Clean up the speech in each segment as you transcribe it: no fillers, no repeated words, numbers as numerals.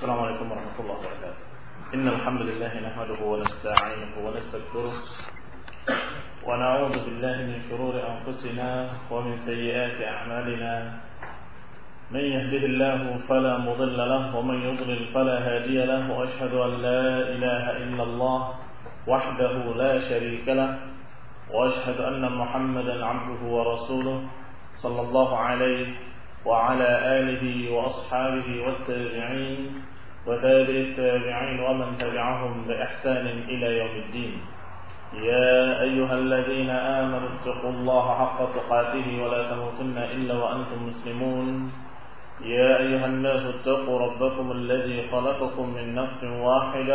السلام عليكم ورحمة الله وبركاته. إن الحمد لله نحمده ونستعينه ونستغفره ونعوذ بالله من شرور أنفسنا ومن سيئات أعمالنا. من يهده الله فلا مضل له ومن يضلل فلا هادي له، وأشهد أن لا إله إلا الله وحده لا شريك له، وأشهد أن محمدا عبده ورسوله صلى الله عليه وعلى آله وأصحابه والتابعين وتابع التابعين ومن تبعهم بإحسان إلى يوم الدين. يا أيها الذين آمنوا اتقوا الله حق تقاته ولا تموتن إلا وأنتم مسلمون. يا أيها الناس اتقوا ربكم الذي خلقكم من نفس واحدة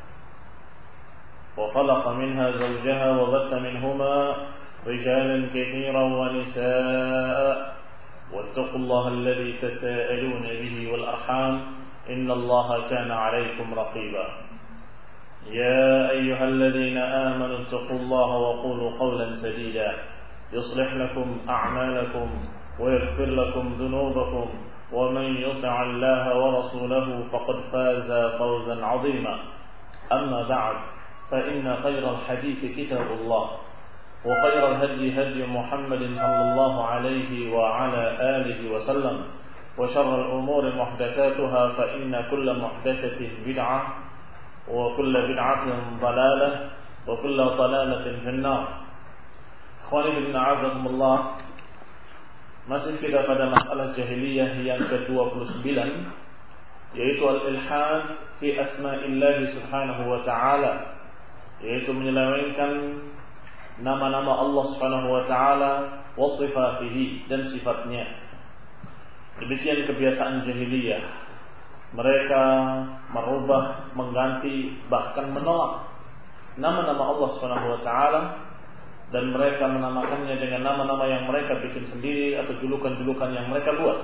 وخلق منها زوجها وبث منهما رجالا كثيرا ونساء، واتقوا الله الذي تساءلون به والأرحام إن الله كان عليكم رقيبا. يا أيها الذين آمنوا اتقوا الله وقولوا قولا سديدا يصلح لكم أعمالكم ويغفر لكم ذنوبكم، ومن يطع الله ورسوله فقد فاز فوزا عظيما. أما بعد، فإن خير الحديث كتاب الله، وخير الهدي هدي محمد صلى الله عليه وعلى آله وسلم، وشر الأمور محدثاتها، فإن كل محدثة بدعة وكل بدعة ضلالة وكل ضلالة في النار. Ikhwani fillah, azakumullah. Masih kita pada masalah jahiliyah yang ke-29, yaitu al-ilhad fi asma'illah subhanahu wa ta'ala, yaitu menyelewengkan nama-nama Allah subhanahu wa ta'ala wa sifatihi, dan sifatnya. Demikian kebiasaan jahiliyah. Mereka merubah, mengganti, bahkan menolak nama-nama Allah subhanahu wa ta'ala, dan mereka menamakannya dengan nama-nama yang mereka bikin sendiri atau julukan-julukan yang mereka buat.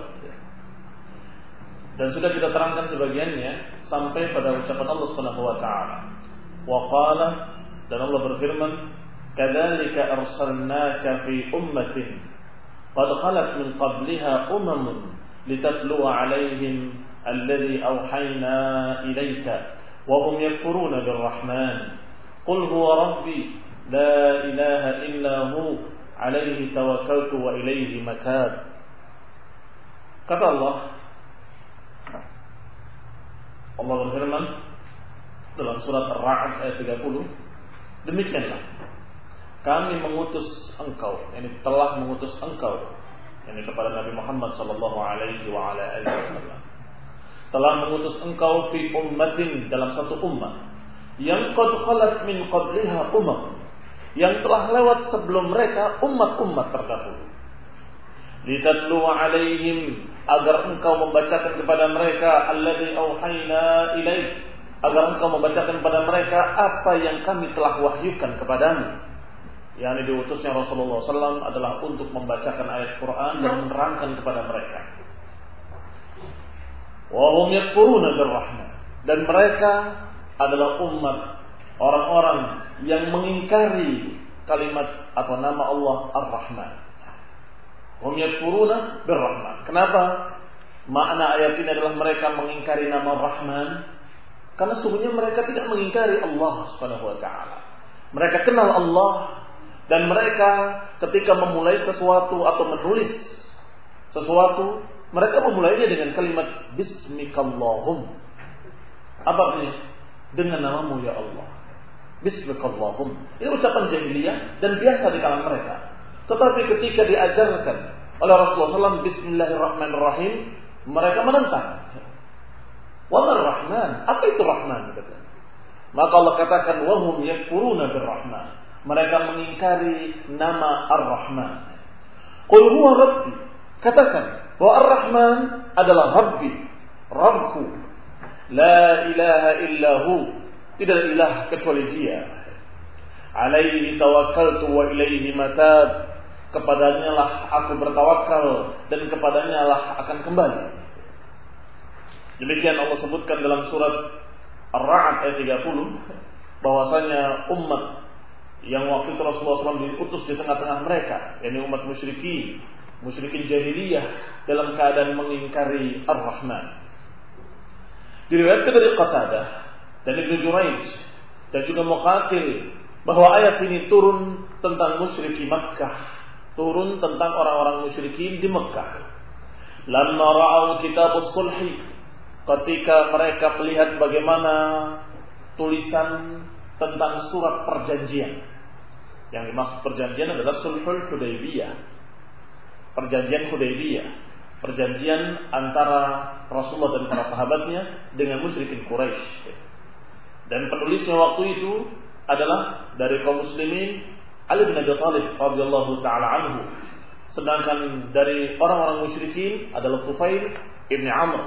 Dan sudah kita terangkan sebagiannya sampai pada ucapan Allah subhanahu wa ta'ala. Wa qala, dan Allah berfirman, kadzalika arsalnaka fi ummatin qad khalat min qabliha umamun litatluwa 'alaihim alladhi awhayna ilayka wa hum yakfuruna birrahman qul huwa rabbi la ilaha illa hu 'alaihi tawakkaltu wa ilayhi matab. Kata Allah berfirman dalam surat Ar-Ra'd ayat 30, demikianlah kami mengutus engkau, telah mengutus engkau, kepada Nabi Muhammad sallallahu alaihi wa ala alihi wasallam, telah mengutus engkau fi ummatin, dalam satu ummah, yang qad khalat min qabliha yang telah lewat sebelum mereka umat-umat terdahulu. Litatlu alaihim, agar engkau membacakan kepada mereka alladzi auhayna ilaik, agar engkau membacakan kepada mereka apa yang kami telah wahyukan kepadamu. Yang diutusnya Rasulullah SAW adalah untuk membacakan ayat Quran dan menerangkan kepada mereka. Wa hum yakfuruna birrahman, dan mereka adalah umat orang-orang yang mengingkari kalimat atau nama Allah Ar-Rahman. Hum yakfuruna birrahman. Kenapa makna ayat ini adalah mereka mengingkari nama Rahman? Karena sungguhnya mereka tidak mengingkari Allah Subhanahu wa taala. Mereka kenal Allah, dan mereka ketika memulai sesuatu atau menulis sesuatu, mereka memulainya dengan kalimat Bismikallahum. Apa artinya? Dengan namamu ya Allah. Bismikallahum. Ini ucapan jahiliyah dan biasa di kalangan mereka. Tetapi ketika diajarkan oleh Rasulullah SAW Bismillahirrahmanirrahim, mereka menentang. Wa Rahman, apa itu Rahman? Maka Allah katakan wa hum yakfuruna birrahman. Mereka mengingkari nama Ar-Rahman. Qul huwa Rabbi, katakan bahwa Ar-Rahman adalah Rabbi, Rabbku. La ilaha illahu, tidak ilah kecuali Dia. Alaihi tawakkaltu wa ilaihi matab, kepadanya lah aku bertawakal dan kepadanya lah akan kembali. Demikian Allah sebutkan dalam surat Ar-Ra'd ayat 30 bahwasanya umat yang waktu itu Rasulullah SAW diutus di tengah-tengah mereka, yakni umat musyrikin jahiliyah, dalam keadaan mengingkari Ar-Rahman. Diriwayatkan dari Qatadah dan Ibnu Jurayj dan juga Muqatil bahwa ayat ini turun tentang musyrikin Makkah, turun tentang orang-orang musyrikin di Makkah. Lamma ra'au kitabus sulhi, ketika mereka melihat bagaimana tulisan tentang surat perjanjian. Yang dimaksud perjanjian adalah Sulhul Hudaybiyah. Perjanjian Hudaybiyah, perjanjian antara Rasulullah dan para sahabatnya dengan musyrikin Quraisy. Dan penulisnya waktu itu adalah dari kaum muslimin Ali bin Abi Thalib radhiyallahu taala anhu. Sedangkan dari orang-orang musyrikin adalah Tufail ibn Amr.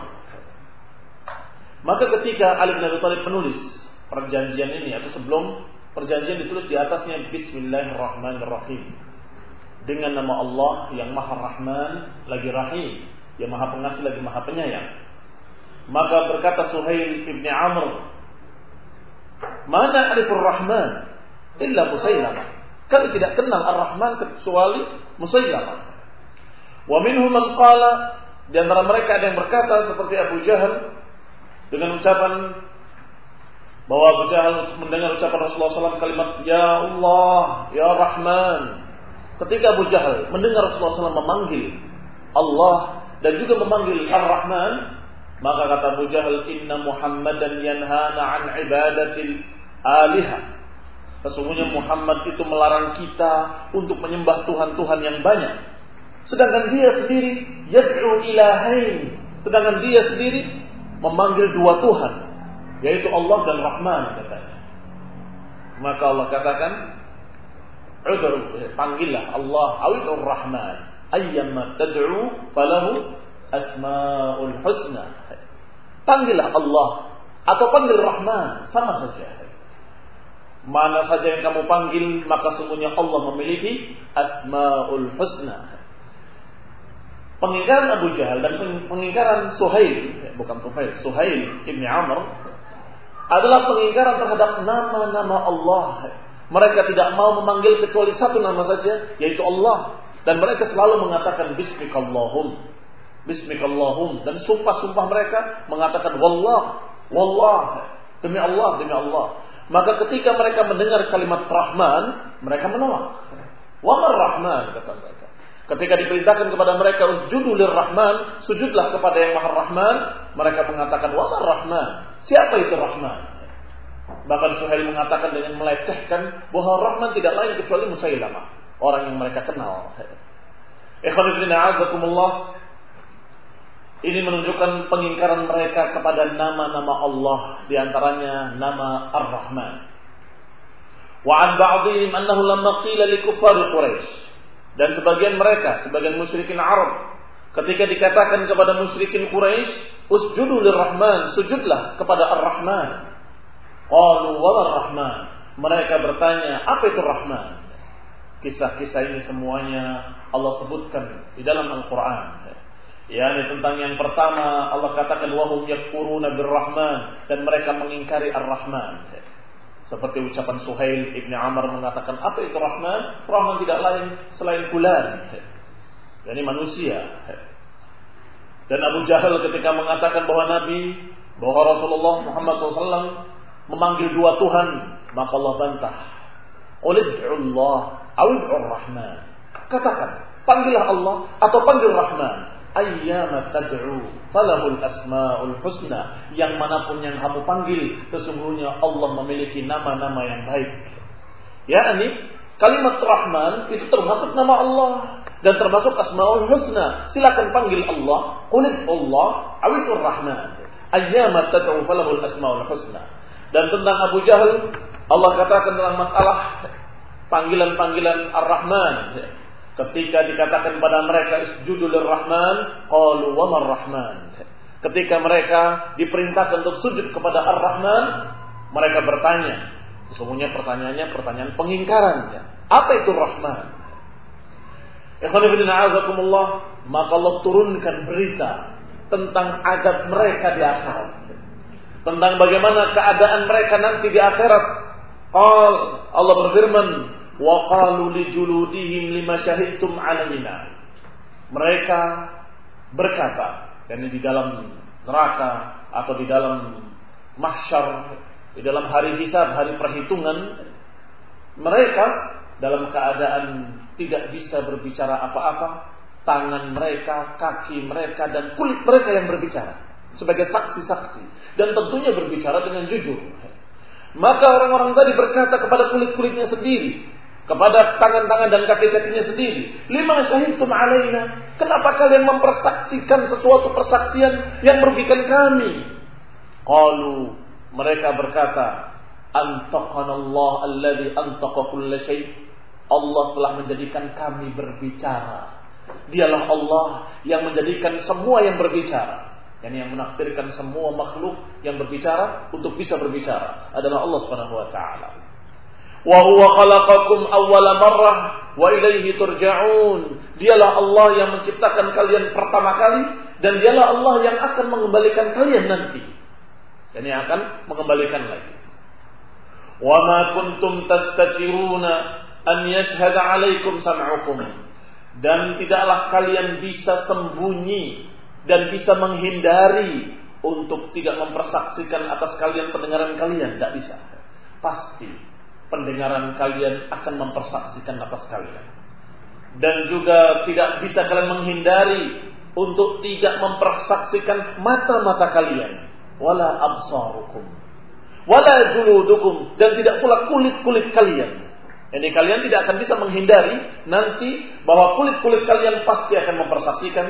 Maka ketika Ali bin Abi Thalib menulis perjanjian ini, atau sebelum perjanjian ditulis di atasnya Bismillahirrahmanirrahim, dengan nama Allah yang Maha Rahman lagi Rahim, yang Maha Pengasih lagi Maha Penyayang. Maka berkata Suhail ibn Amr, "Mana arifur Rahman illa Musailamah." Kami tidak kenal Ar-Rahman kecuali Musailamah. Wa minhum man qala, di antara mereka ada yang berkata seperti Abu Jahal dengan ucapan bahwa Abu Jahal mendengar ucapan Rasulullah SAW kalimat Ya Allah, Ya Rahman. Ketika Abu Jahal mendengar Rasulullah SAW memanggil Allah dan juga memanggil Ar-Rahman, maka kata Abu Jahal, Inna Muhammadan yanhana an ibadatil alihah. Sesungguhnya Muhammad itu melarang kita untuk menyembah Tuhan-Tuhan yang banyak. Sedangkan dia sendiri yad'u ilahain. Sedangkan dia sendiri memanggil dua Tuhan, yaitu Allah dan Rahman katanya. Maka Allah katakan, panggillah Allah awidur Rahman, ayyamma tad'u falahu asmaul husna. Panggillah Allah atau panggil Rahman, sama saja. Mana saja yang kamu panggil, maka sungguhnya Allah memiliki asmaul husna. Pengingkaran Abu Jahal dan pengingkaran Suhail, bukan Tufail, Suhail ibn Amr, adalah pengingkaran terhadap nama-nama Allah. Mereka tidak mau memanggil kecuali satu nama saja, yaitu Allah. Dan mereka selalu mengatakan Bismikallahum, Bismikallahum. Dan sumpah-sumpah mereka mengatakan Wallah, Wallah, demi Allah, demi Allah. Maka ketika mereka mendengar kalimat Rahman, mereka menolak. Wa mar Rahman, kata mereka. Ketika diperintahkan kepada mereka usjudu lirrahman, sujudlah kepada yang Maha Rahman, mereka mengatakan wa mar Rahman. Siapa itu Rahman? Bahkan Suhail mengatakan dengan melecehkan bahwa Rahman tidak lain kecuali Musailamah, orang yang mereka kenal. Ikhwan fillah a'azakumullah. Ini menunjukkan pengingkaran mereka kepada nama-nama Allah, di antaranya nama Ar-Rahman. Wa an ba'dihim annahu lamma qila li kuffar Quraisy, dan sebagian mereka, sebagian musyrikin Arab, ketika dikatakan kepada musyrikin Quraisy, usjudu lirrahman, sujudlah kepada Ar-Rahman. Qalu wa ar-Rahman, mereka bertanya, apa itu Rahman? Kisah-kisah ini semuanya Allah sebutkan di dalam Al-Quran. Yani tentang yang pertama Allah katakan wahum yakfuruna birrahman, dan mereka mengingkari Ar-Rahman. Seperti ucapan Suhail ibn Amr mengatakan, apa itu Rahman? Rahman tidak lain selain fulan, yani manusia. Dan Abu Jahal ketika mengatakan bahwa Rasulullah Muhammad SAW memanggil dua Tuhan, maka Allah bantah. Ulid'ullah awid'ur Rahman. Katakan, panggillah Allah atau panggil Rahman. Ayyama tad'u falahul asmaul husna. Yang manapun yang kamu panggil, sesungguhnya Allah memiliki nama-nama yang baik. Yani kalimat Rahman itu termasuk nama Allah dan termasuk asmaul husna. Silakan panggil Allah, qulid Allah awidur Rahman. Ayyama tad'u falahul asmaul husna. Dan tentang Abu Jahal, Allah katakan tentang masalah panggilan-panggilan Ar-Rahman. Ketika dikatakan pada mereka isjudu lirrahman, qalu wa mar Rahman. Ketika mereka diperintahkan untuk sujud kepada Ar-Rahman, mereka bertanya, sesungguhnya pertanyaannya pertanyaan pengingkaran. Apa itu Rahman? Ikhwan fillah a'azakumullah, maka Allah turunkan berita tentang adab mereka di akhirat, tentang bagaimana keadaan mereka nanti di akhirat. Allah berfirman, wa qalu li juludihim lima syahidtum alaina. Mereka berkata, dan di dalam neraka atau di dalam mahsyar, di dalam hari hisab, hari perhitungan, mereka dalam keadaan tidak bisa berbicara apa-apa, tangan mereka, kaki mereka, dan kulit mereka yang berbicara sebagai saksi-saksi, dan tentunya berbicara dengan jujur. Maka orang-orang tadi berkata kepada kulit-kulitnya sendiri, kepada tangan-tangan dan kaki-kakinya sendiri, lima syahidtum alaina, kenapa kalian mempersaksikan sesuatu persaksian yang merugikan kami? Qalu, mereka berkata, antaqana Allah alladhi antaqa kulla syai'. Allah telah menjadikan kami berbicara. Dialah Allah yang menjadikan semua yang berbicara, yang menakdirkan semua makhluk yang berbicara untuk bisa berbicara adalah Allah Subhanahu wa taala. Wa huwa khalaqakum awwala marrah wa ilaihi turja'un. Dialah Allah yang menciptakan kalian pertama kali, dan dialah Allah yang akan mengembalikan kalian nanti. Dan yang akan mengembalikan lagi. Wa ma kuntum tastatiruna an yashhada 'alaikum sam'ukum. Dan tidaklah kalian bisa sembunyi dan bisa menghindari untuk tidak mempersaksikan atas kalian pendengaran kalian. Tidak bisa. Pasti pendengaran kalian akan mempersaksikan atas kalian. Dan juga tidak bisa kalian menghindari untuk tidak mempersaksikan mata-mata kalian. Wala absarukum wala juludukum, dan tidak pula kulit-kulit kalian. Ini kalian tidak akan bisa menghindari nanti bahwa kulit-kulit kalian pasti akan mempersaksikan,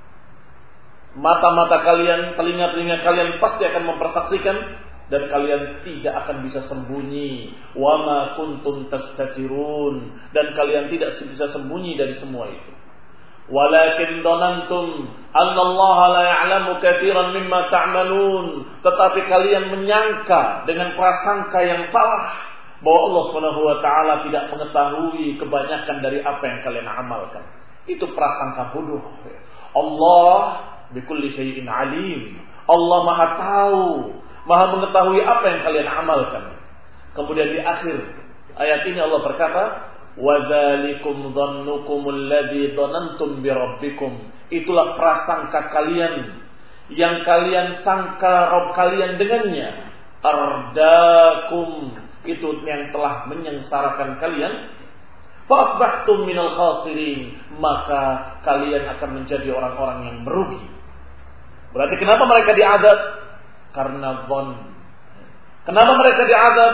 mata-mata kalian, telinga-telinga kalian pasti akan mempersaksikan, dan kalian tidak akan bisa sembunyi. Wa ma kuntum tastatirun, dan kalian tidak bisa sembunyi dari semua itu. Walakin dhanantum anna Allah la ya'lamu katsiran mimma ta'malun, tetapi kalian menyangka dengan prasangka yang salah bahwa Allah Subhanahu wa taala tidak mengetahui kebanyakan dari apa yang kalian amalkan. Itu prasangka bodoh. Allah bikulli syai'in alim. Allah Maha tahu, Maha mengetahui apa yang kalian amalkan. Kemudian di akhir ayat ini Allah berkata, wa dzalikum dhannukumul ladzi dhanantum bi rabbikum. Itulah prasangka kalian yang kalian sangka Rabb kalian dengannya. Ardakum, itu yang telah menyengsarakan kalian. Fa asbahtum minal khasirin, maka kalian akan menjadi orang-orang yang merugi. Berarti kenapa mereka diazab? Karena dhon. Kenapa mereka diazab?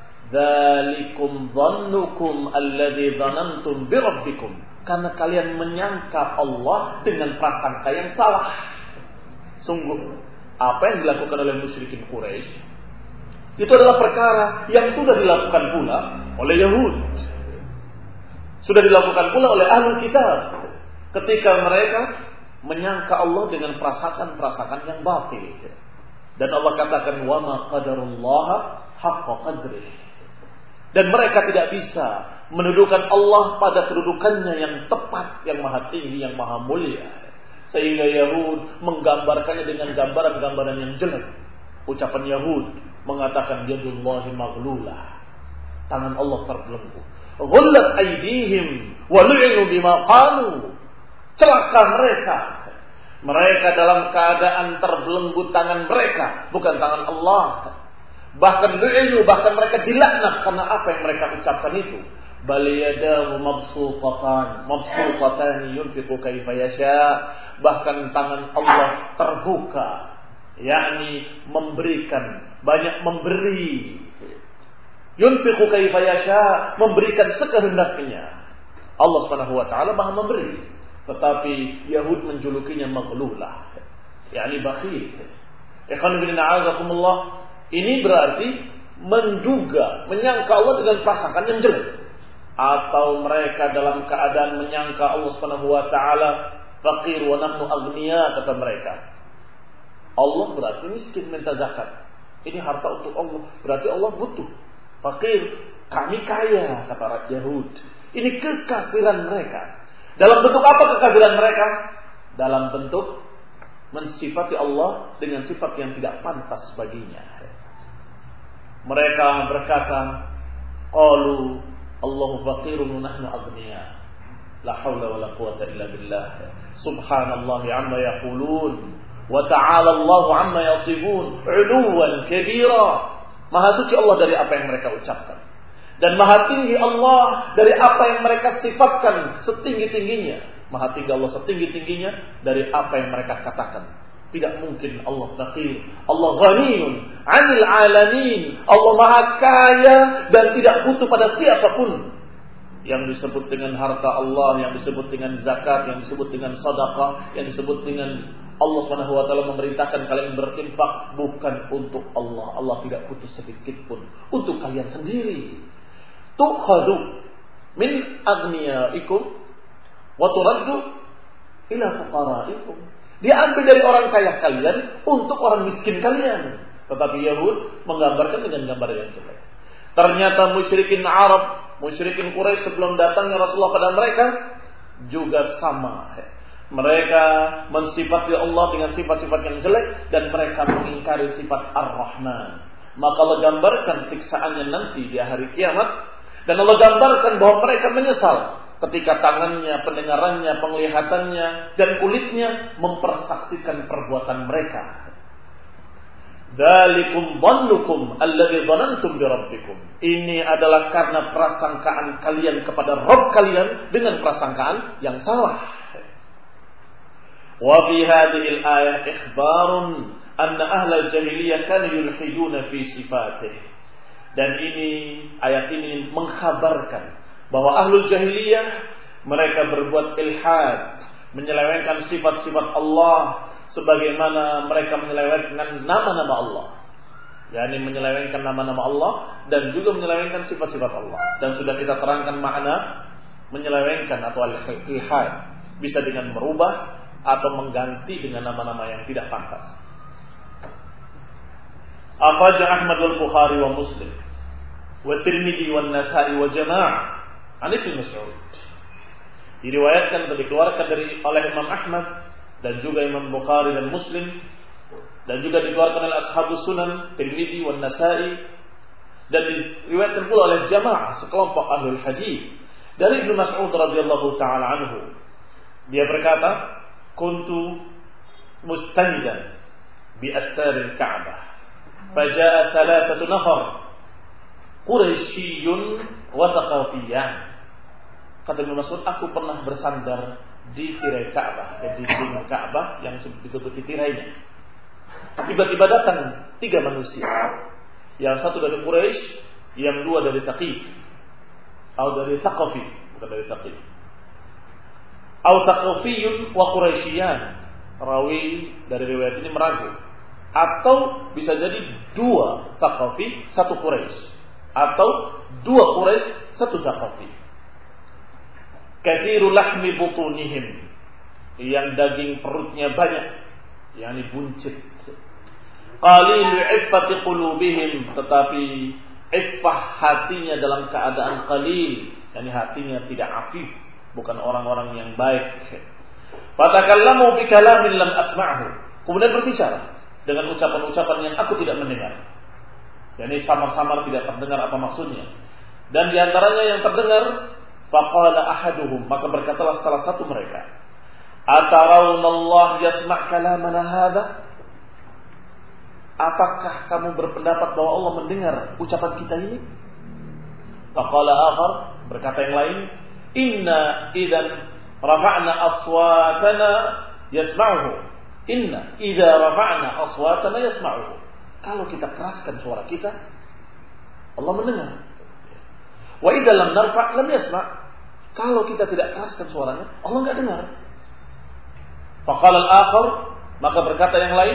Dzalikum dhannukum alladzi dhanantum bi rabbikum. Karena kalian menyangka Allah dengan prasangka yang salah. Sungguh, apa yang dilakukan oleh musyrikin Quraisy itu adalah perkara yang sudah dilakukan pula oleh Yahudi. Sudah dilakukan pula oleh Ahlul Kitab ketika mereka menyangka Allah dengan prasangka-prasangka yang batil. Dan Allah katakan, wa ma qadarullaha haqqa qadrihi. Dan mereka tidak bisa mendudukan Allah pada kedudukannya yang tepat, yang maha tinggi, yang maha mulia. Sehingga Yahud menggambarkannya dengan gambaran-gambaran yang jelek. Ucapan Yahud mengatakan yadullahi maghlulah, tangan Allah terbelenggu. Ghullat aydihim wa lu'inu bima qalu. Celaka mereka. Mereka dalam keadaan terbelenggu tangan mereka, bukan tangan Allah. Bahkan lu'inu, bahkan mereka dilaknat karena apa yang mereka ucapkan itu. Bal yadahu mabsuqatan yunfiqu kaifa yasha. Bahkan tangan Allah terbuka, yakni memberikan, banyak memberi. Yunfiqu kaifa yasha, memberikan sekehendaknya. Allah Subhanahu wa taala Maha memberi, tetapi Yahud menjulukinya maghlulah, yakni bakhil. Ikhwan fillah a'azakumullah. Ini berarti menduga, menyangka Allah dengan prasangka yang jelek. Atau mereka dalam keadaan menyangka Allah Subhanahu wa taala faqir wa nahnu aghnia, kata mereka. Allah berarti miskin minta zakat. Ini harta untuk Allah, berarti Allah butuh. Fakir, kami kaya, kata Yahud. Ini kekafiran mereka. Dalam bentuk apa kekafiran mereka? Dalam bentuk mensifati Allah dengan sifat yang tidak pantas baginya. Mereka berkata, qalu Allahu faqirun wa nahnu aghnia. La haula wala quwwata illa billah. Subhanallahi amma yaqulun. Wa ta'ala Allahu amma yasifun 'uluwan kabira. Maha suci Allah dari apa yang mereka ucapkan. Dan maha tinggi Allah dari apa yang mereka sifatkan setinggi-tingginya. Maha tinggi Allah setinggi-tingginya dari apa yang mereka katakan. Tidak mungkin Allah faqir. Allah ghaniyun 'anil 'alamin. Allah maha kaya dan tidak butuh pada siapapun. Yang disebut dengan harta Allah, yang disebut dengan zakat, yang disebut dengan sedekah, yang disebut dengan Allah Subhanahu wa taala memerintahkan kalian berinfak bukan untuk Allah. Allah tidak butuh sedikit pun untuk kalian sendiri. Tukhadu min aghniyaikum wa turaddu ila fuqaraikum. Diambil dari orang kaya kalian untuk orang miskin kalian. Tetapi Yahud menggambarkan dengan gambar yang jelek. Ternyata musyrikin Arab, musyrikin Quraisy sebelum datangnya Rasulullah pada mereka juga sama. Mereka mensifati Allah dengan sifat-sifat yang jelek dan mereka mengingkari sifat Ar-Rahman. Maka Allah gambarkan siksaannya nanti di hari kiamat dan Allah gambarkan bahwa mereka menyesal ketika tangannya, pendengarannya, penglihatannya dan kulitnya mempersaksikan perbuatan mereka. Dzalikum dhannukum alladzi dhanantum bi rabbikum. Ini adalah karena prasangkaan kalian kepada Rabb kalian dengan prasangkaan yang salah. Wa fi hadhihi al-ayah ikhbarun anna ahla al-jahiliyah kanu yulhiduna fi sifatih. Dan ayat ini mengkhabarkan bahwa ahlul jahiliyah mereka berbuat ilhad, menyelewengkan sifat-sifat Allah sebagaimana mereka menyelewengkan nama-nama Allah. yakni menyelewengkan nama-nama Allah dan juga menyelewengkan sifat-sifat Allah. Dan sudah kita terangkan makna menyelewengkan atau al-ilhad, bisa dengan merubah atau mengganti dengan nama-nama yang tidak pantas. Akhraja Ahmad wal Bukhari wa Muslim wa Tirmidzi wa Nasa'i wa Jama'ah an Ibnu Mas'ud. Diriwayatkan atau dikeluarkan oleh Imam Ahmad dan juga Imam Bukhari dan Muslim, dan juga dikeluarkan oleh Ashabus Sunan, Tirmidzi wa Nasa'i, dan diriwayatkan pula oleh jamaah sekelompok ahlul hadis dari Ibnu Mas'ud radhiyallahu taala anhu. Dia berkata, "Kuntu mustanidan bi astaril Ka'bah, faja'a thalathatu nafar Quraisyiyun wa Thaqafiyan." Kata Ibnu Mas'ud, aku pernah bersandar di tirai Ka'bah, di dinding Ka'bah yang disebut tirainya. Tiba-tiba datang 3 manusia. Yang satu dari Quraisy, yang 2 dari Thaqif, atau dari Thaqafi, bukan dari Thaqif. Atau Thaqafiyun wa Quraisyiyan. Rawi dari riwayat ini meragu. Atau bisa jadi 2 Thaqafi, 1 Quraisy. Atau 2 Quraisy, 1 Thaqafi. Katsirul lahmi butunihim, yang daging perutnya banyak, yakni buncit. Qalil iffati qulubihim, tetapi iffah hatinya dalam keadaan qalil, yakni hatinya tidak afif, bukan orang-orang yang baik. Fatakallamu bi kalamin lam asma'hu, kemudian berbicara dengan ucapan-ucapan yang aku tidak mendengar. Yakni samar-samar tidak terdengar apa maksudnya. Dan di antaranya yang terdengar, faqala ahaduhum, maka berkatalah salah satu mereka, atarawna Allah yasma' kalamana hadza? Apakah kamu berpendapat bahwa Allah mendengar ucapan kita ini? Faqala akhar, berkata yang lain, inna idzan rafa'na aswatana yasma'uhu. Inna idza rafa'na aswatana yasma'uhu. Kalau kita keraskan suara kita, Allah mendengar. Wa idza lam narfa' lam yasma'. Kalau kita tidak keraskan suaranya, Allah enggak dengar. Faqala al-akhar, maka berkata yang lain,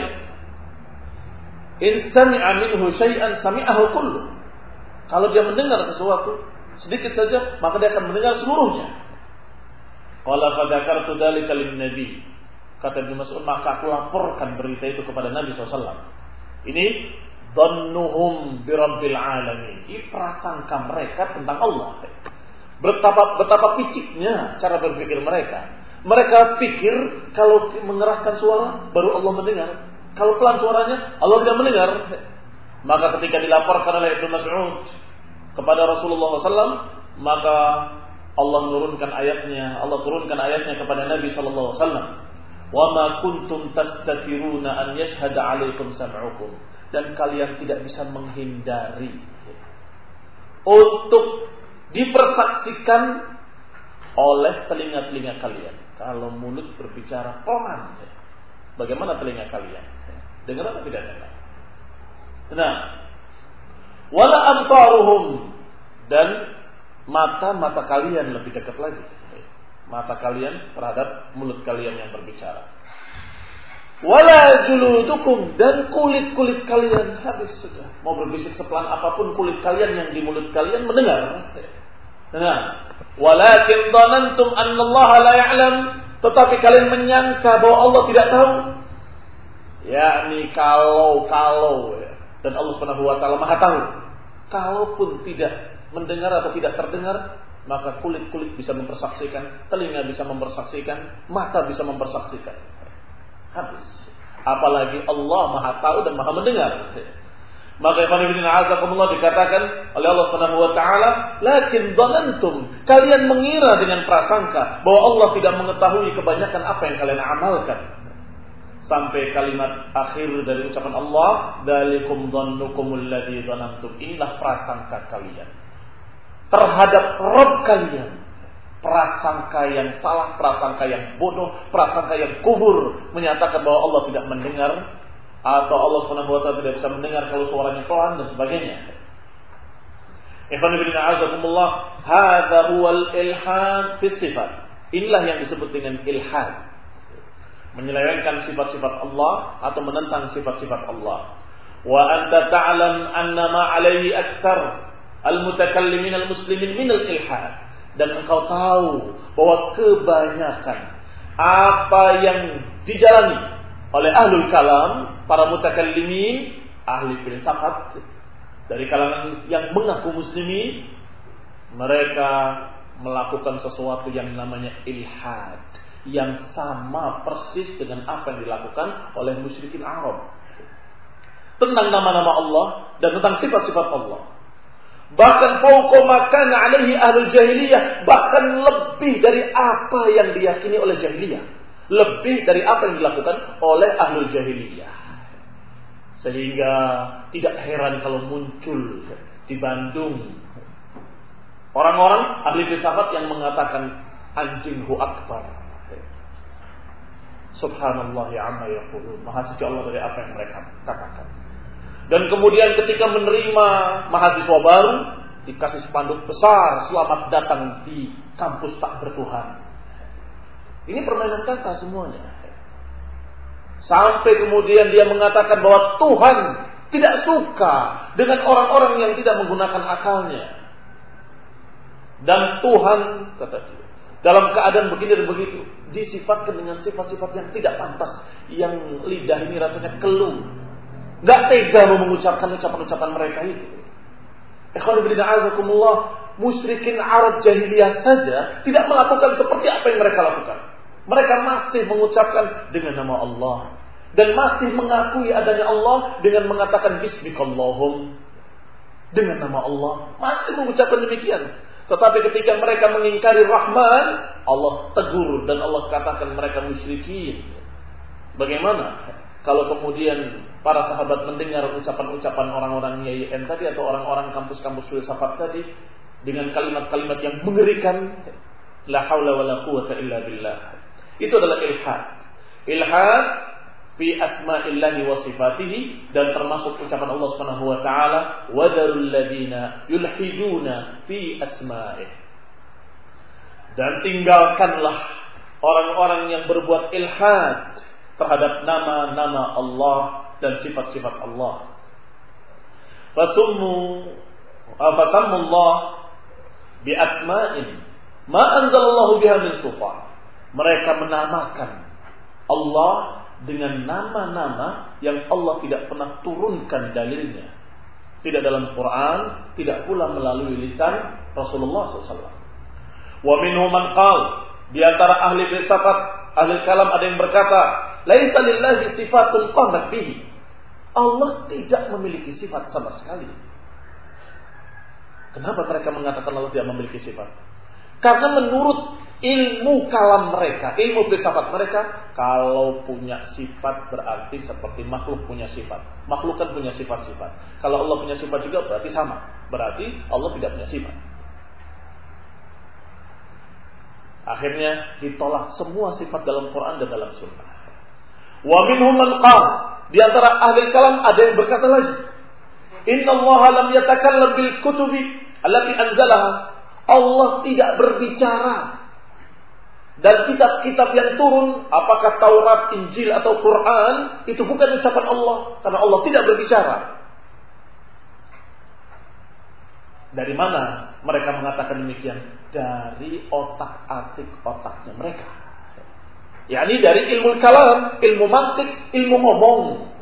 in sami'a minhu syai'an sami'ahu kullu. Kalau dia mendengar sesuatu sedikit saja, maka dia akan mendengar seluruhnya. Qala fa dzakartu dzalika lin-nabi. Kata Ibnu Mas'ud, maka aku laporkan berita itu kepada Nabi SAW. Ini dhannuhum bi rabbil alamin. Ini prasangka mereka tentang Allah. Betapa piciknya cara berpikir mereka. Mereka pikir kalau mengeraskan suara baru Allah mendengar. Kalau pelan suaranya Allah tidak mendengar. Maka ketika dilaporkan oleh Ibnu Mas'ud kepada Rasulullah SAW, maka Allah turunkan ayatnya kepada Nabi SAW. Wa ma kuntum tastatiruna an yashhada 'alaikum sam'ukum. Dan kalian tidak bisa menghindari untuk dipersaksikan oleh telinga-telinga kalian. Kalau mulut berbicara pelan, bagaimana telinga kalian? Dengar atau tidak dengar? Nah, wala absaruhum, dan mata kalian lebih dekat lagi. Mata kalian terhadap mulut kalian yang berbicara. Wala juludukum, dan kulit kalian habis sudah. Mau berbisik sepelan apapun, kulit kalian yang di mulut kalian mendengar. Nah, walakin dhanantum annallaha la ya'lam, tetapi kalian menyangka bahwa Allah tidak tahu. Yakni kalau dan Allah Subhanahu wa taala Maha tahu. Kalaupun tidak mendengar atau tidak terdengar, maka kulit bisa mempersaksikan, telinga bisa mempersaksikan, mata bisa mempersaksikan. Habis. Apalagi Allah Maha tahu dan Maha mendengar. Maka ikhwan fillah azakumullah dikatakan oleh Allah Subhanahu wa taala, lakin dhanantum, kalian mengira dengan prasangka bahwa Allah tidak mengetahui kebanyakan apa yang kalian amalkan. Sampai kalimat akhir dari ucapan Allah, dzalikum dhannukumul ladzi dhanantum, inilah prasangka kalian terhadap Rabb kalian. Prasangka yang salah, prasangka yang bodoh, prasangka yang kufur, menyatakan bahwa Allah tidak mendengar, atau Allah Subhanahu wa taala tidak bisa mendengar kalau suaranya pelan dan sebagainya. Ikhwan fillah azakumullah, hadza huwal ilhad fi sifat. Inilah yang disebut dengan ilhad. Menyelewengkan sifat-sifat Allah atau menentang sifat-sifat Allah. Wa anta ta'lam anna ma 'alaihi aktsar al-mutakallimin al-muslimin min al-ilhad. Dan engkau tahu bahwa kebanyakan apa yang dijalani oleh ahlul kalam, para mutakallimin, ahli filsafat dari kalangan yang mengaku muslimin, mereka melakukan sesuatu yang namanya ilhad, yang sama persis dengan apa yang dilakukan oleh musyrikin Arab tentang nama-nama Allah dan tentang sifat-sifat Allah. Bahkan fauqa ma kana alaihi ahlul jahiliyah, bahkan lebih dari apa yang diyakini oleh jahiliyah, lebih dari apa yang dilakukan oleh ahlul jahiliyah. Sehingga tidak heran kalau muncul di Bandung orang-orang ahli filsafat yang mengatakan anjinghu akbar. Subhanallah amma yaqulun, maha suci Allah dari apa yang mereka katakan. Dan kemudian ketika menerima mahasiswa baru, dikasih spanduk besar, selamat datang di kampus tak bertuhan. Ini permainan kata semuanya. Sampai kemudian dia mengatakan bahwa Tuhan tidak suka dengan orang-orang yang tidak menggunakan akalnya. Dan Tuhan, kata dia, dalam keadaan begini dan begitu, disifatkan dengan sifat-sifat yang tidak pantas, yang lidah ini rasanya keluh, gak tega mengucapkan ucapan-ucapan mereka itu. Ikhwan fillah azakumullah, musyrikin Arab jahiliyah saja tidak melakukan seperti apa yang mereka lakukan. Mereka masih mengucapkan dengan nama Allah dan masih mengakui adanya Allah dengan mengatakan bismikallahum, dengan nama Allah, masih mengucapkan demikian. Tetapi ketika mereka mengingkari Rahman, Allah tegur dan Allah katakan mereka musyrikin. Bagaimana kalau kemudian para sahabat mendengar ucapan-ucapan orang-orang YIN tadi atau orang-orang kampus-kampus filsafat tadi dengan kalimat-kalimat yang mengerikan, la haula wala quwwata illa billah. Itu adalah ilhad. Ilhad fi asma'illahi wa sifatihi, dan termasuk ucapan Allah Subhanahu wa taala, wa darul ladina yulhiduna fi asma'ihi. Dan tinggalkanlah orang-orang yang berbuat ilhad terhadap nama-nama Allah dan sifat-sifat Allah. Fasammullah bi asma'in ma anzalallahu biha min sultan. Mereka menamakan Allah dengan nama-nama yang Allah tidak pernah turunkan dalilnya. Tidak dalam Quran, tidak pula melalui lisan Rasulullah SAW. Wa minhum man qala, di antara ahli filsafat, ahli kalam ada yang berkata, laisa lillahi sifatun qamat bihi. Allah tidak memiliki sifat sama sekali. Kenapa mereka mengatakan Allah tidak memiliki sifat? Karena menurut ilmu kalam mereka, ilmu filsafat mereka, kalau punya sifat berarti seperti makhluk punya sifat. Makhluk kan punya sifat-sifat. Kalau Allah punya sifat juga berarti sama. Berarti Allah tidak punya sifat. Akhirnya ditolak semua sifat dalam Quran dan dalam Sunnah. Wa minhum man qala, di antara ahli kalam ada yang berkata lagi, Inna Allah lam yatakallam bil kutubi allati anzalaha. Allah tidak berbicara. Dan kitab-kitab yang turun, apakah Taurat, Injil atau Quran, itu bukan ucapan Allah, karena Allah tidak berbicara. Dari mana mereka mengatakan demikian? Dari otak-atik otaknya mereka. yakni dari ilmu kalam, ilmu mantik, ilmu ngomong.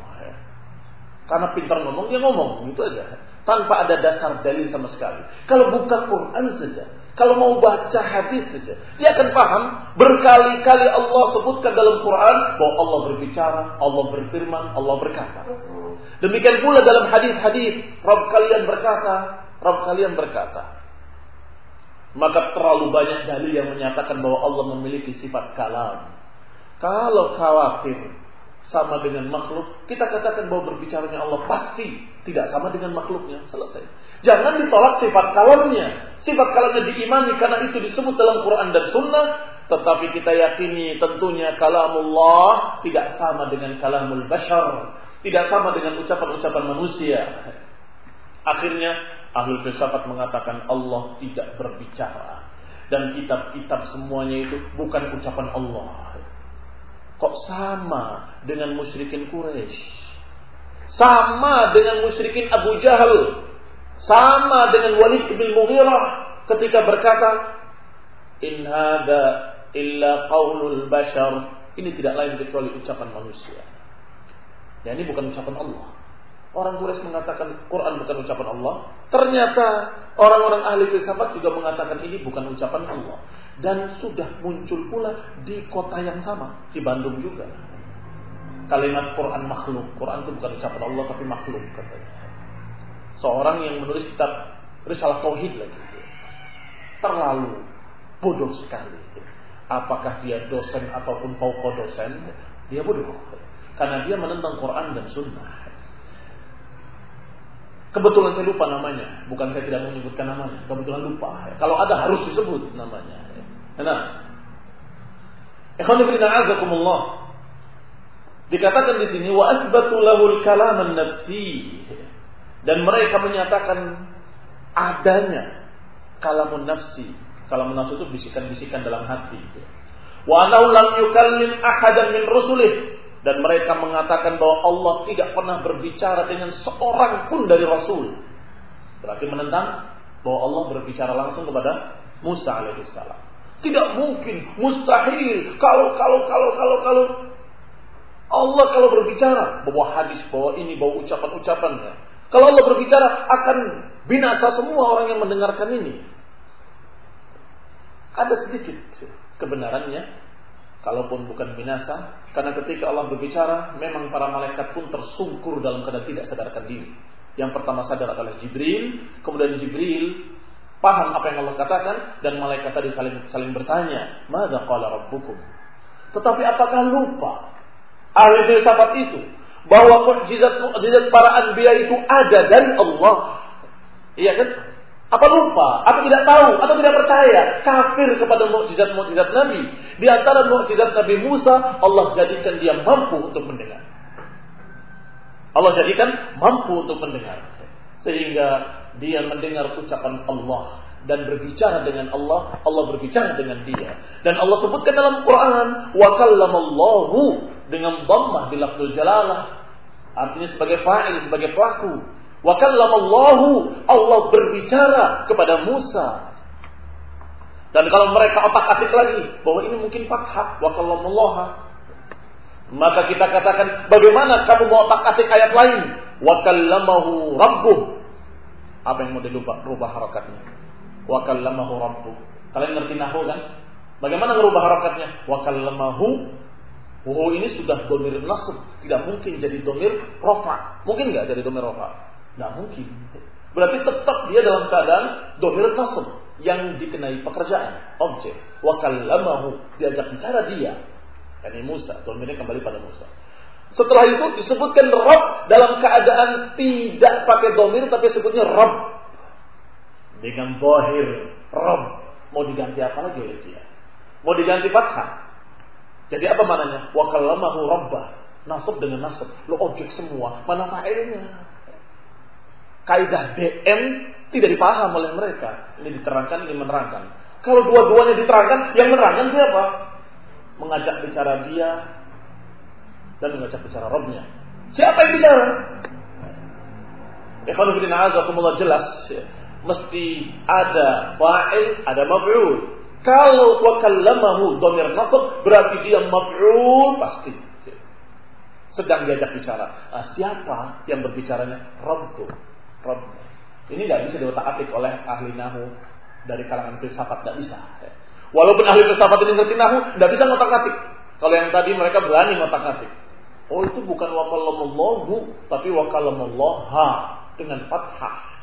Karena pintar ngomong, dia ngomong, gitu aja. Tanpa ada dasar dalil sama sekali. Kalau buka Quran saja, kalau mau baca hadis saja, dia akan paham. Berkali-kali Allah sebutkan dalam Quran bahwa Allah berbicara, Allah berfirman, Allah berkata. Demikian pula dalam hadis-hadis, Rabb kalian berkata, Rabb kalian berkata. Maka terlalu banyak dalil yang menyatakan bahwa Allah memiliki sifat kalam. Kalau khawatir sama dengan makhluk, kita katakan bahwa berbicaranya Allah pasti tidak sama dengan makhluknya. Selesai. Jangan ditolak sifat kalamnya. Sifat kalamnya diimani karena itu disebut dalam Quran dan Sunnah. Tetapi kita yakini tentunya kalamullah tidak sama dengan kalamul bashar. Tidak sama dengan ucapan-ucapan manusia. Akhirnya ahli filsafat mengatakan Allah tidak berbicara. Dan kitab-kitab semuanya itu bukan ucapan Allah. Kok sama dengan musyrikin Quraisy? Sama dengan musyrikin Abu Jahal? Sama dengan Walid bin Mughirah ketika berkata, In hada illa qaulul bashar. Ini tidak lain kecuali ucapan manusia. Ya, ini bukan ucapan Allah. Orang Quraisy mengatakan Quran bukan ucapan Allah. Ternyata orang-orang ahli filsafat juga mengatakan ini bukan ucapan Allah. Dan sudah muncul pula di kota yang sama, di Bandung juga. Kalimat Quran makhluk. Quran itu bukan ucapan Allah tapi makhluk katanya. Seorang yang menulis kitab Risalah Tauhid lagi. Terlalu bodoh sekali. Apakah dia dosen ataupun pauko dosen? Dia bodoh. Karena dia menentang Quran dan Sunnah. Kebetulan saya lupa namanya. Bukan saya tidak menyebutkan namanya. Kebetulan lupa. Kalau ada harus disebut namanya. Nah, ikhwan fillah a'azakumullah. Dikatakan di sini wa athbatu lahul kalam an-nafsi. Dan mereka menyatakan adanya kalamun nafsi. Kalamun nafsi itu bisikan-bisikan dalam hati. Wa annahu lam yukallim ahadan min rusulih. Dan mereka mengatakan bahwa Allah tidak pernah berbicara dengan seorang pun dari Rasul. Berarti menentang bahwa Allah berbicara langsung kepada Musa alaihissalam. Tidak mungkin, mustahil. Kalau Allah kalau berbicara, bawa hadis, bawa ini, bawa ucapan-ucapannya. Kalau Allah berbicara akan binasa semua orang yang mendengarkan ini. Ada sedikit kebenarannya. Kalaupun bukan binasa, karena ketika Allah berbicara, memang para malaikat pun tersungkur dalam keadaan tidak sadarkan diri. Yang pertama sadar adalah Jibril, kemudian Jibril paham apa yang Allah katakan, dan malaikat tadi saling bertanya, "Madza qala rabbukum?" Tetapi apakah lupa ahli filsafat itu bahwa mukjizat para anbiya itu ada dari Allah? Iya kan? Apa lupa? Atau tidak tahu? Atau tidak percaya? Kafir kepada mukjizat-mukjizat Nabi. Di antara mukjizat Nabi Musa, Allah jadikan dia mampu untuk mendengar. Allah jadikan mampu untuk mendengar. Sehingga dia mendengar ucapan Allah. Dan berbicara dengan Allah. Allah berbicara dengan dia. Dan Allah sebutkan dalam Quran, wa kallamallahu, dengan dhammah di lafzul jalalah. Artinya sebagai fa'il, sebagai pelaku. Wa kallamallahu, Allah berbicara kepada Musa. Dan kalau mereka otak-atik lagi bahwa ini mungkin fathah, wa kallamallahu, maka kita katakan, bagaimana kamu mau otak-atik ayat lain? Wa kallamahu rabbuh. Apa yang mau dirubah harakatnya? Wa kallamahu rabbuh. Kalian ngerti nahwu kan? Bagaimana merubah harakatnya? Wa kallamahu. Ini sudah dhamir nasb, tidak mungkin jadi dhamir rafa. Mungkin enggak jadi dhamir rafa? Tidak mungkin. Berarti tetap dia dalam keadaan dhamir nasb. yang dikenai pekerjaan, objek. Wa kallamahu, diajak bicara dia. Yani Musa, domirnya kembali pada Musa. Setelah itu disebutkan Rabb dalam keadaan tidak pakai domir tapi sebutnya Rabb. Dengan zahir Rabb. Mau diganti apa lagi oleh dia? Mau diganti fathah. Jadi apa maknanya? Wa kallamahu rabbah. Nasab dengan nasab. Lo objek semua. Mana fa'ilnya? Kaidah DM tidak dipaham oleh mereka. Ini diterangkan, ini menerangkan. Kalau dua-duanya diterangkan, yang menerangkan siapa? Mengajak bicara dia dan mengajak bicara Rabbnya. Siapa yang bicara? Ikhwan fillah azakumullah, jelas ya. Mesti ada fa'il, ada maf'ul. Kalau wa kallamahu dhamir nasab berarti dia maf'ul pasti. Sedang diajak bicara. Siapa yang berbicaranya? Rabb. Ini tidak bisa diotak-atik oleh ahli nahu dari kalangan filsafat, tidak bisa. Walaupun ahli filsafat ini ngerti nahu, tidak bisa ngotak-atik. Kalau yang tadi mereka berani ngotak-atik. Oh, itu bukan wa kallamallahu, tapi wa kallamallaha dengan fathah.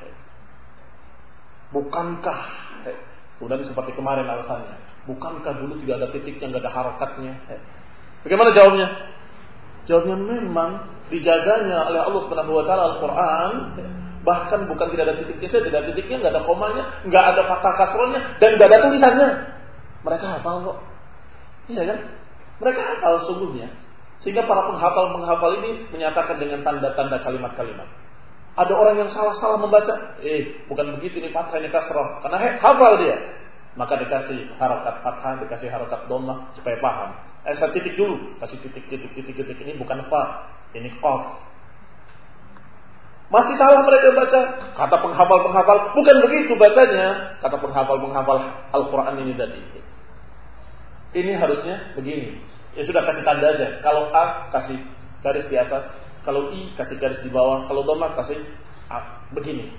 Bukankah? Kemudian seperti kemarin alasannya. Bukankah dulu tidak ada titiknya, tidak ada harakatnya? Bagaimana jawabnya? Jawabnya memang dijaganya oleh Allah Subhanahu wa taala Al-Qur'an. Bahkan bukan tidak ada titiknya, tidak ada titiknya, tidak ada komanya, tidak ada fathah kasrohnya, dan tidak ada tulisannya. Mereka hafal kok. Iya kan? Mereka hafal sungguhnya. Sehingga para penghafal ini menyatakan dengan tanda-tanda kalimat-kalimat. Ada orang yang salah-salah membaca. Bukan begitu, ini fathah, ini kasroh. Karena hafal dia. Maka dikasih harakat fathah, dikasih harakat dhammah supaya paham. Saya titik dulu, kasih titik. Ini bukan fa, ini qaf. Masih salah mereka baca. Kata penghafal, bukan begitu bacanya. Kata penghafal Al-Quran ini tadi. Ini harusnya begini. Ya sudah, kasih tanda aja. Kalau A, kasih garis di atas. Kalau I, kasih garis di bawah. Kalau dhammah, kasih A. Begini.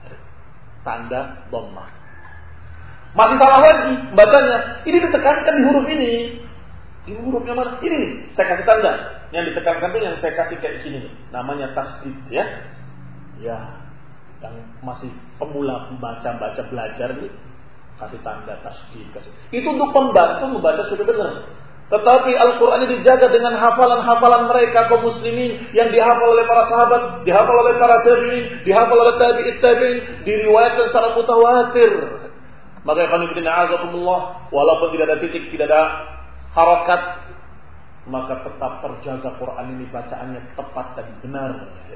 Tanda dhammah. Masih salah lagi bacanya. Ini ditekankan di huruf ini. Di hurufnya mana? Ini nih, saya kasih tanda. Yang ditekankan itu yang saya kasih kayak gini nih. Namanya tasdid ya. Ya, yang masih pemula baca belajar nih, kasih tanda tasdid, kasih. Itu untuk pembantu membaca sudah benar. Tetapi Al-Quran ini dijaga dengan hafalan-hafalan mereka kaum muslimin yang dihafal oleh para sahabat, dihafal oleh para tabi'in, dihafal oleh tabi'in, diriwayatkan secara mutawatir. Maka ikhwan fillah azakumullah, walaupun tidak ada titik, tidak ada harakat, maka tetap terjaga Quran ini bacaannya tepat dan benar.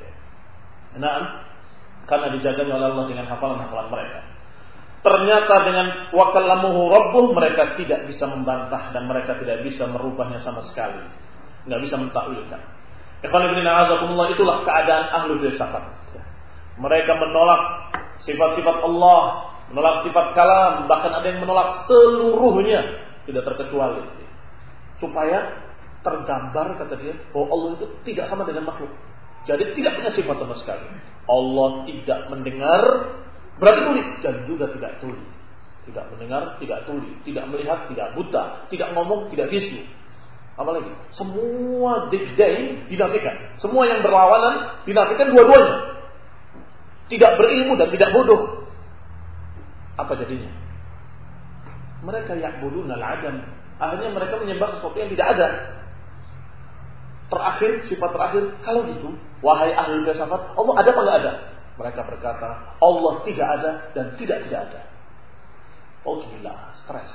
Nah, karena dijaganya oleh Allah dengan hafalan-hafalan mereka. Ternyata dengan wa kallamuhu rabbuh mereka tidak bisa membantah dan mereka tidak bisa merubahnya sama sekali. Enggak bisa mentakwilkan. Ikhwan fillah azakumullah, itulah keadaan ahlu filsafat. Mereka menolak sifat-sifat Allah, menolak sifat kalam, bahkan ada yang menolak seluruhnya, tidak terkecuali. Supaya tergambar, kata dia, bahwa Allah itu tidak sama dengan makhluk. Jadi tidak punya sifat sama sekali. Allah tidak mendengar, berarti tuli, dan juga tidak tuli. Tidak mendengar, tidak tuli. Tidak melihat, tidak buta. Tidak ngomong, tidak bisu. Apalagi? Semua dikdai dinafikan. Semua yang berlawanan dinafikan dua-duanya. Tidak berilmu dan tidak bodoh. Apa jadinya? Mereka ya'buduna al-'adam. Akhirnya mereka menyembah sesuatu yang tidak ada. Terakhir, sifat terakhir, kalau gitu, wahai ahli filsafat, Allah ada apa enggak ada? Mereka berkata, Allah tidak ada dan tidak ada. Oh gila, stres.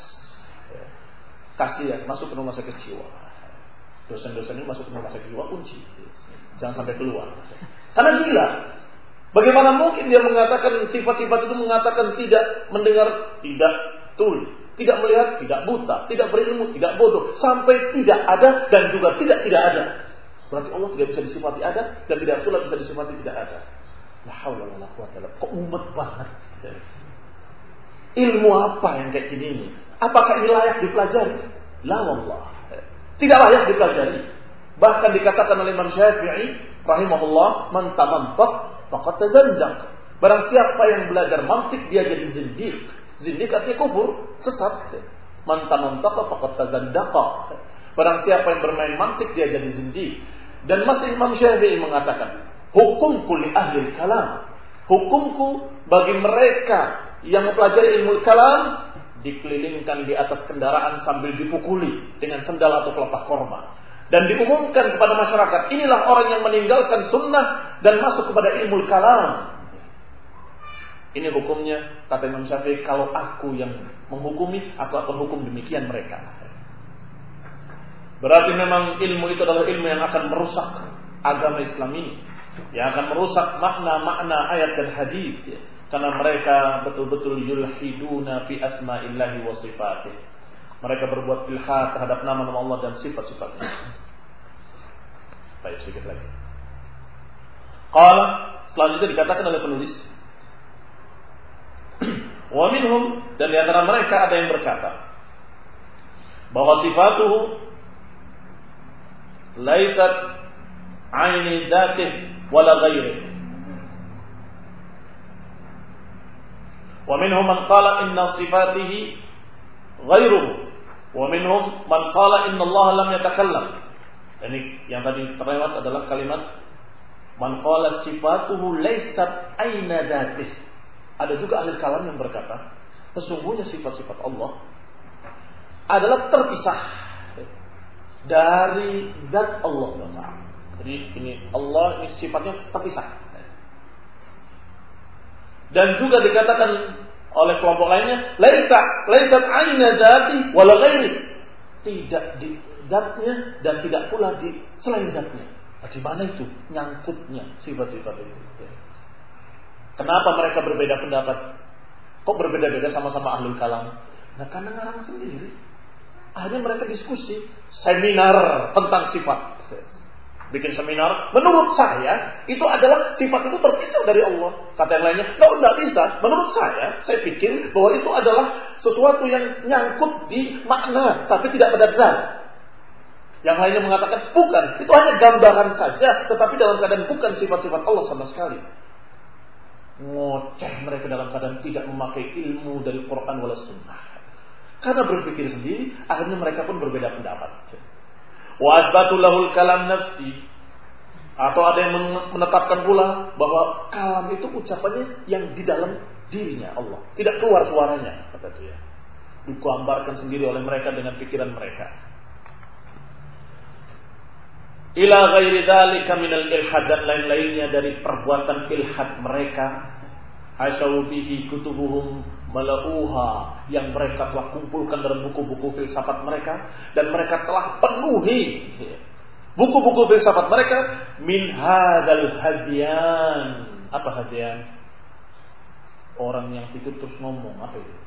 Kasihan, masuk ke rumah sakit jiwa. Dosen-dosen ini masuk ke rumah sakit jiwa, kunci. Jangan sampai keluar. Karena gila. Bagaimana mungkin dia mengatakan sifat-sifat itu mengatakan tidak mendengar, tidak tuli, tidak melihat, tidak buta, tidak berilmu, tidak bodoh, sampai tidak ada dan juga tidak ada. Berarti Allah tidak bisa disifati ada dan tidak pula bisa disifati tidak ada. La haula wala quwwata illa billah. Kok umat banget. Ilmu apa yang kayak gini ini? Apakah ini layak dipelajari? La wallah. Tidak layak dipelajari. Bahkan dikatakan oleh Imam Syafi'i rahimahullah, man tamantaq faqad tazandaq. Barang siapa yang belajar mantik dia jadi zindiq. Zindiq artinya kufur, sesat. Man tamantaqa faqad tazandaqa. Barang siapa yang bermain mantik dia jadi zindiq. Dan masih Imam Syafi'i mengatakan, hukumku li ahli kalam. Hukumku bagi mereka yang mempelajari ilmu kalam dikelilingkan di atas kendaraan sambil dipukuli dengan sendal atau pelepah korma. Dan diumumkan kepada masyarakat, inilah orang yang meninggalkan sunnah dan masuk kepada ilmu kalam. Ini hukumnya, kata Imam Syafi'i, kalau aku yang menghukumi, aku akan hukum demikian mereka. Berarti memang ilmu itu adalah ilmu yang akan merusak agama Islam ini, yang akan merusak makna-makna ayat dan hadis, ya. Karena mereka betul-betul yulhiduna fi asma'illahi wa sifatih. Mereka berbuat ilhad terhadap nama-nama Allah dan sifat-sifatnya. Baik, sedikit lagi. Qala, selanjutnya dikatakan oleh penulis, wa minhum, dan di antara mereka ada yang berkata bahwa sifatuhu laisat aini dzatih wala ghairihi. Wa minhum man qala inna sifatihi ghairuhu. Wa minhum man qala inna Allah lam yatakallam. Ini yang tadi terlewat adalah kalimat man qala sifatuhu laisat aina dzatih. Ada juga ahli kalam yang berkata, sesungguhnya sifat-sifat Allah adalah terpisah dari zat Allah SWT. Jadi ini Allah, ini sifatnya terpisah. Dan juga dikatakan oleh kelompok lainnya, laisat aina dzati wala ghairi. Tidak di zatnya dan tidak pula di selain zatnya. Di mana itu nyangkutnya sifat-sifat itu? Kenapa mereka berbeda pendapat? Kok berbeda-beda sama-sama ahlul kalam? Nah, karena ngarang sendiri. Akhirnya mereka diskusi, seminar tentang sifat. Bikin seminar, menurut saya itu adalah sifat itu terpisah dari Allah. Kata yang lainnya, tidak bisa. Menurut saya pikir bahwa itu adalah sesuatu yang nyangkut di makna, tapi tidak pada zat. Yang lainnya mengatakan bukan, itu hanya gambaran saja, tetapi dalam keadaan bukan sifat-sifat Allah sama sekali. Ngoceh mereka dalam keadaan tidak memakai ilmu dari Quran wala sunnah. Karena berpikir sendiri, akhirnya mereka pun berbeda pendapat. Wa asbatu lahul kalam nafsi, atau ada yang menetapkan pula bahwa kalam itu ucapannya yang di dalam dirinya Allah, tidak keluar suaranya, kata dia. Digambarkan sendiri oleh mereka dengan pikiran mereka. Ila ghairi dzalika minal ilhad, dan lain-lainnya dari perbuatan ilhad mereka. Hasyau bihi kutubuhum malauha, yang mereka telah kumpulkan dalam buku-buku filsafat mereka, dan mereka telah penuhi buku-buku filsafat mereka min hadzal hadiyan. Apa hadiyan? Orang yang tidur terus ngomong, apa itu?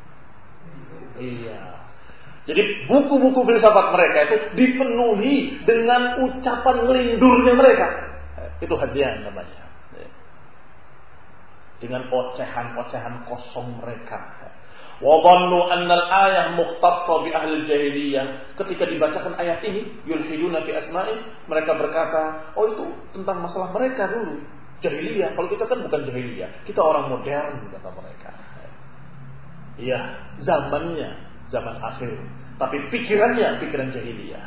Iya. Jadi buku-buku filsafat mereka itu dipenuhi dengan ucapan ngelindurnya mereka. Itu hadiyan namanya. Dengan ocehan-ocehan kosong mereka. Wa dhannu anna al-ayah mukhtassa bi ahli jahiliyah. Ketika dibacakan ayat ini, yulhiduna fi asma'i, mereka berkata, oh itu tentang masalah mereka dulu, jahiliyah. Kalau kita kan bukan jahiliyah, kita orang modern, kata mereka. Iya, zamannya zaman akhir, tapi pikirannya pikiran jahiliyah.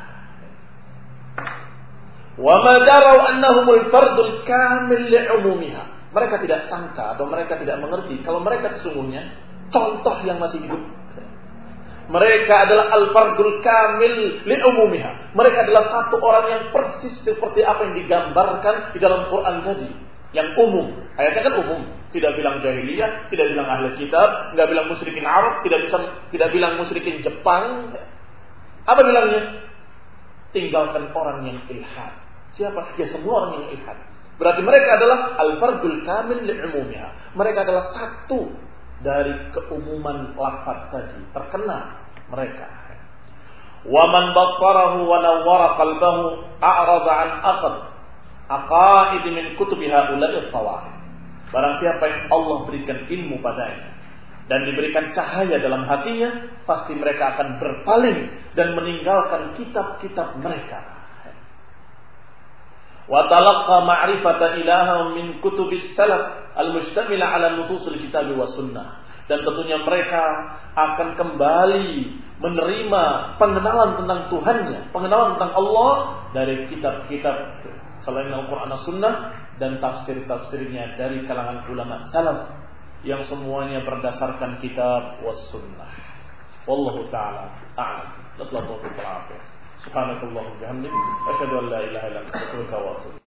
Wa ma darau annahumul fardul kamil li'umumiha. Mereka tidak sangka atau mereka tidak mengerti kalau mereka sesungguhnya contoh yang masih hidup. Mereka adalah al-fardul kamil li'umumiha. Mereka adalah satu orang yang persis seperti apa yang digambarkan di dalam Quran tadi, yang umum. Ayatnya kan umum, tidak bilang jahiliyah, tidak bilang ahli kitab, enggak bilang musyrikin Arab, tidak bilang musyrikin Jepang. Apa bilangnya? Tinggalkan orang yang ilhad. Siapa? Ya semua orang yang ilhad. Berarti mereka adalah al-fardul kamil li'umumiha. Mereka adalah satu dari keumuman lafaz tadi, terkena mereka. Wa man battarahu wa nawwara qalbahu a'rada 'an aqaid min kutubi haula'i tawahid. Barang siapa yang Allah berikan ilmu padanya dan diberikan cahaya dalam hatinya, pasti mereka akan berpaling dan meninggalkan kitab-kitab mereka. Wa talaqqa ma'rifata ilaha min kutubis salaf al-mustamila 'ala nususil kitab wa sunnah. Dan tentunya mereka akan kembali menerima pengenalan tentang Tuhannya, pengenalan tentang Allah dari kitab-kitab selain Al-Quran dan Sunnah, dan tafsir-tafsirnya dari kalangan ulama salaf yang semuanya berdasarkan kitab was sunnah. Wallahu ta'ala a'lam. Nasallahu alaihi wa sallam. Subhanakallahumma wa bihamdika asyhadu an la ilaha illa anta astaghfiruka wa atubu